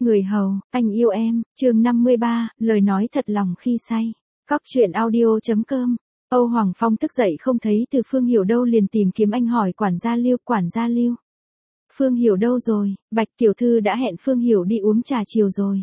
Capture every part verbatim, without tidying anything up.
Người hầu, anh yêu em, chương năm mươi ba, lời nói thật lòng khi say. Cóc truyện audio.com. Âu Hoàng Phong thức dậy không thấy Từ Phương Hiểu đâu liền tìm kiếm anh hỏi quản gia Lưu, quản gia Lưu. Phương Hiểu đâu rồi, Bạch tiểu thư đã hẹn Phương Hiểu đi uống trà chiều rồi.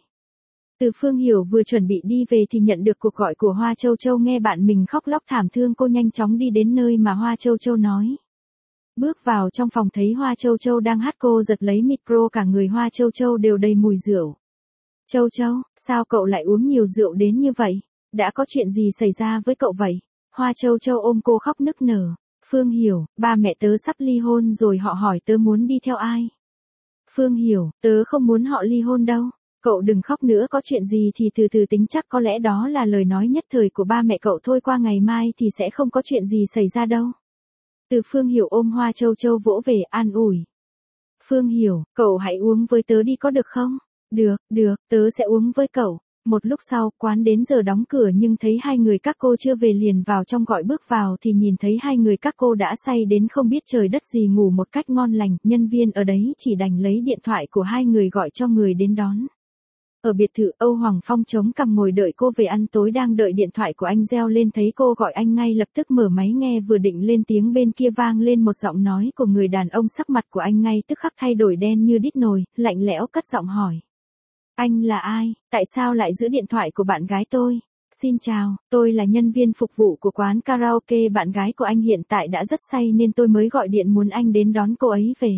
Từ Phương Hiểu vừa chuẩn bị đi về thì nhận được cuộc gọi của Hoa Châu Châu, nghe bạn mình khóc lóc thảm thương cô nhanh chóng đi đến nơi mà Hoa Châu Châu nói. Bước vào trong phòng thấy Hoa Châu Châu đang hát, cô giật lấy micro, cả người Hoa Châu Châu đều đầy mùi rượu. Châu Châu, sao cậu lại uống nhiều rượu đến như vậy? Đã có chuyện gì xảy ra với cậu vậy? Hoa Châu Châu ôm cô khóc nức nở. Phương Hiểu, ba mẹ tớ sắp ly hôn rồi, họ hỏi tớ muốn đi theo ai? Phương Hiểu, tớ không muốn họ ly hôn đâu. Cậu đừng khóc nữa, có chuyện gì thì từ từ tính, chắc có lẽ đó là lời nói nhất thời của ba mẹ cậu thôi, qua ngày mai thì sẽ không có chuyện gì xảy ra đâu. Từ Phương Hiểu ôm Hoa Châu Châu vỗ về an ủi. Phương Hiểu, cậu hãy uống với tớ đi có được không? Được, được, tớ sẽ uống với cậu. Một lúc sau, quán đến giờ đóng cửa nhưng thấy hai người các cô chưa về liền vào trong gọi, bước vào thì nhìn thấy hai người các cô đã say đến không biết trời đất gì, ngủ một cách ngon lành, nhân viên ở đấy chỉ đành lấy điện thoại của hai người gọi cho người đến đón. Ở biệt thự, Âu Hoàng Phong chống cằm ngồi đợi cô về ăn tối, đang đợi điện thoại của anh reo lên, thấy cô gọi anh ngay lập tức mở máy nghe, vừa định lên tiếng bên kia vang lên một giọng nói của người đàn ông, sắc mặt của anh ngay tức khắc thay đổi đen như đít nồi, lạnh lẽo cất giọng hỏi. Anh là ai, tại sao lại giữ điện thoại của bạn gái tôi? Xin chào, tôi là nhân viên phục vụ của quán karaoke, bạn gái của anh hiện tại đã rất say nên tôi mới gọi điện muốn anh đến đón cô ấy về.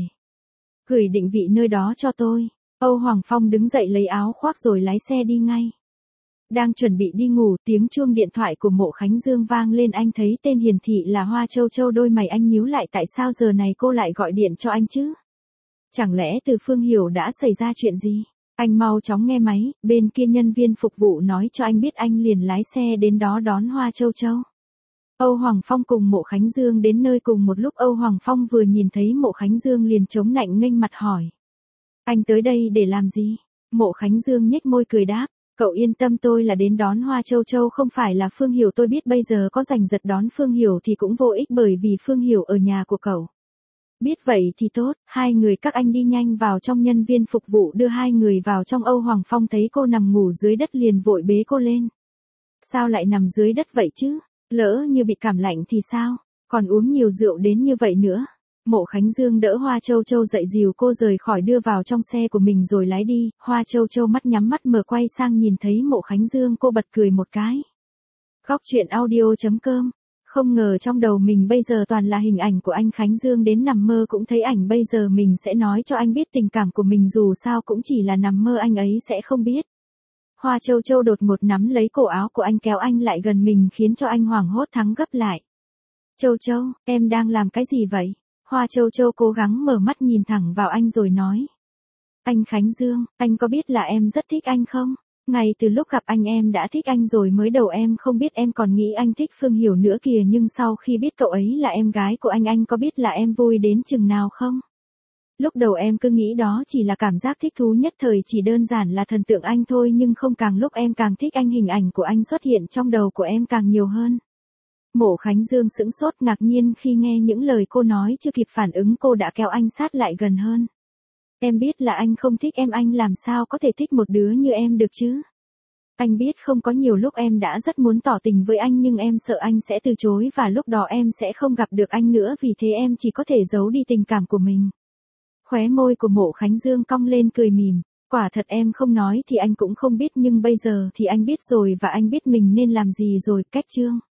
Gửi định vị nơi đó cho tôi. Âu Hoàng Phong đứng dậy lấy áo khoác rồi lái xe đi ngay. Đang chuẩn bị đi ngủ, tiếng chuông điện thoại của Mộ Khánh Dương vang lên, anh thấy tên hiển thị là Hoa Châu Châu, đôi mày anh nhíu lại, tại sao giờ này cô lại gọi điện cho anh chứ? Chẳng lẽ Từ Phương Hiểu đã xảy ra chuyện gì? Anh mau chóng nghe máy, bên kia nhân viên phục vụ nói cho anh biết, anh liền lái xe đến đó đón Hoa Châu Châu. Âu Hoàng Phong cùng Mộ Khánh Dương đến nơi cùng một lúc. Âu Hoàng Phong vừa nhìn thấy Mộ Khánh Dương liền chống nạnh nghênh mặt hỏi. Anh tới đây để làm gì? Mộ Khánh Dương nhếch môi cười đáp. Cậu yên tâm, tôi là đến đón Hoa Châu Châu, không phải là Phương Hiểu. Tôi biết bây giờ có giành giật đón Phương Hiểu thì cũng vô ích, bởi vì Phương Hiểu ở nhà của cậu. Biết vậy thì tốt, hai người các anh đi nhanh vào trong. Nhân viên phục vụ đưa hai người vào trong. Âu Hoàng Phong thấy cô nằm ngủ dưới đất liền vội bế cô lên. Sao lại nằm dưới đất vậy chứ? Lỡ như bị cảm lạnh thì sao? Còn uống nhiều rượu đến như vậy nữa. Mộ Khánh Dương đỡ Hoa Châu Châu dậy, dìu cô rời khỏi, đưa vào trong xe của mình rồi lái đi. Hoa Châu Châu mắt nhắm mắt mở, quay sang nhìn thấy Mộ Khánh Dương, cô bật cười một cái. Cóc truyện audio.com. Không ngờ trong đầu mình bây giờ toàn là hình ảnh của anh Khánh Dương, đến nằm mơ cũng thấy ảnh. Bây giờ mình sẽ nói cho anh biết tình cảm của mình, dù sao cũng chỉ là nằm mơ, anh ấy sẽ không biết. Hoa Châu Châu đột ngột nắm lấy cổ áo của anh, kéo anh lại gần mình khiến cho anh hoảng hốt thắng gấp lại. Châu Châu, em đang làm cái gì vậy? Hoa Châu Châu cố gắng mở mắt nhìn thẳng vào anh rồi nói. Anh Khánh Dương, anh có biết là em rất thích anh không? Ngay từ lúc gặp anh em đã thích anh rồi, mới đầu em không biết, em còn nghĩ anh thích Phương Hiểu nữa kìa, nhưng sau khi biết cậu ấy là em gái của anh, anh có biết là em vui đến chừng nào không? Lúc đầu em cứ nghĩ đó chỉ là cảm giác thích thú nhất thời, chỉ đơn giản là thần tượng anh thôi, nhưng không, càng lúc em càng thích anh, hình ảnh của anh xuất hiện trong đầu của em càng nhiều hơn. Mộ Khánh Dương sững sốt ngạc nhiên khi nghe những lời cô nói, chưa kịp phản ứng cô đã kéo anh sát lại gần hơn. Em biết là anh không thích em, anh làm sao có thể thích một đứa như em được chứ? Anh biết không, có nhiều lúc em đã rất muốn tỏ tình với anh nhưng em sợ anh sẽ từ chối và lúc đó em sẽ không gặp được anh nữa, vì thế em chỉ có thể giấu đi tình cảm của mình. Khóe môi của Mộ Khánh Dương cong lên cười mỉm. Quả thật em không nói thì anh cũng không biết, nhưng bây giờ thì anh biết rồi, và anh biết mình nên làm gì rồi. Cách chương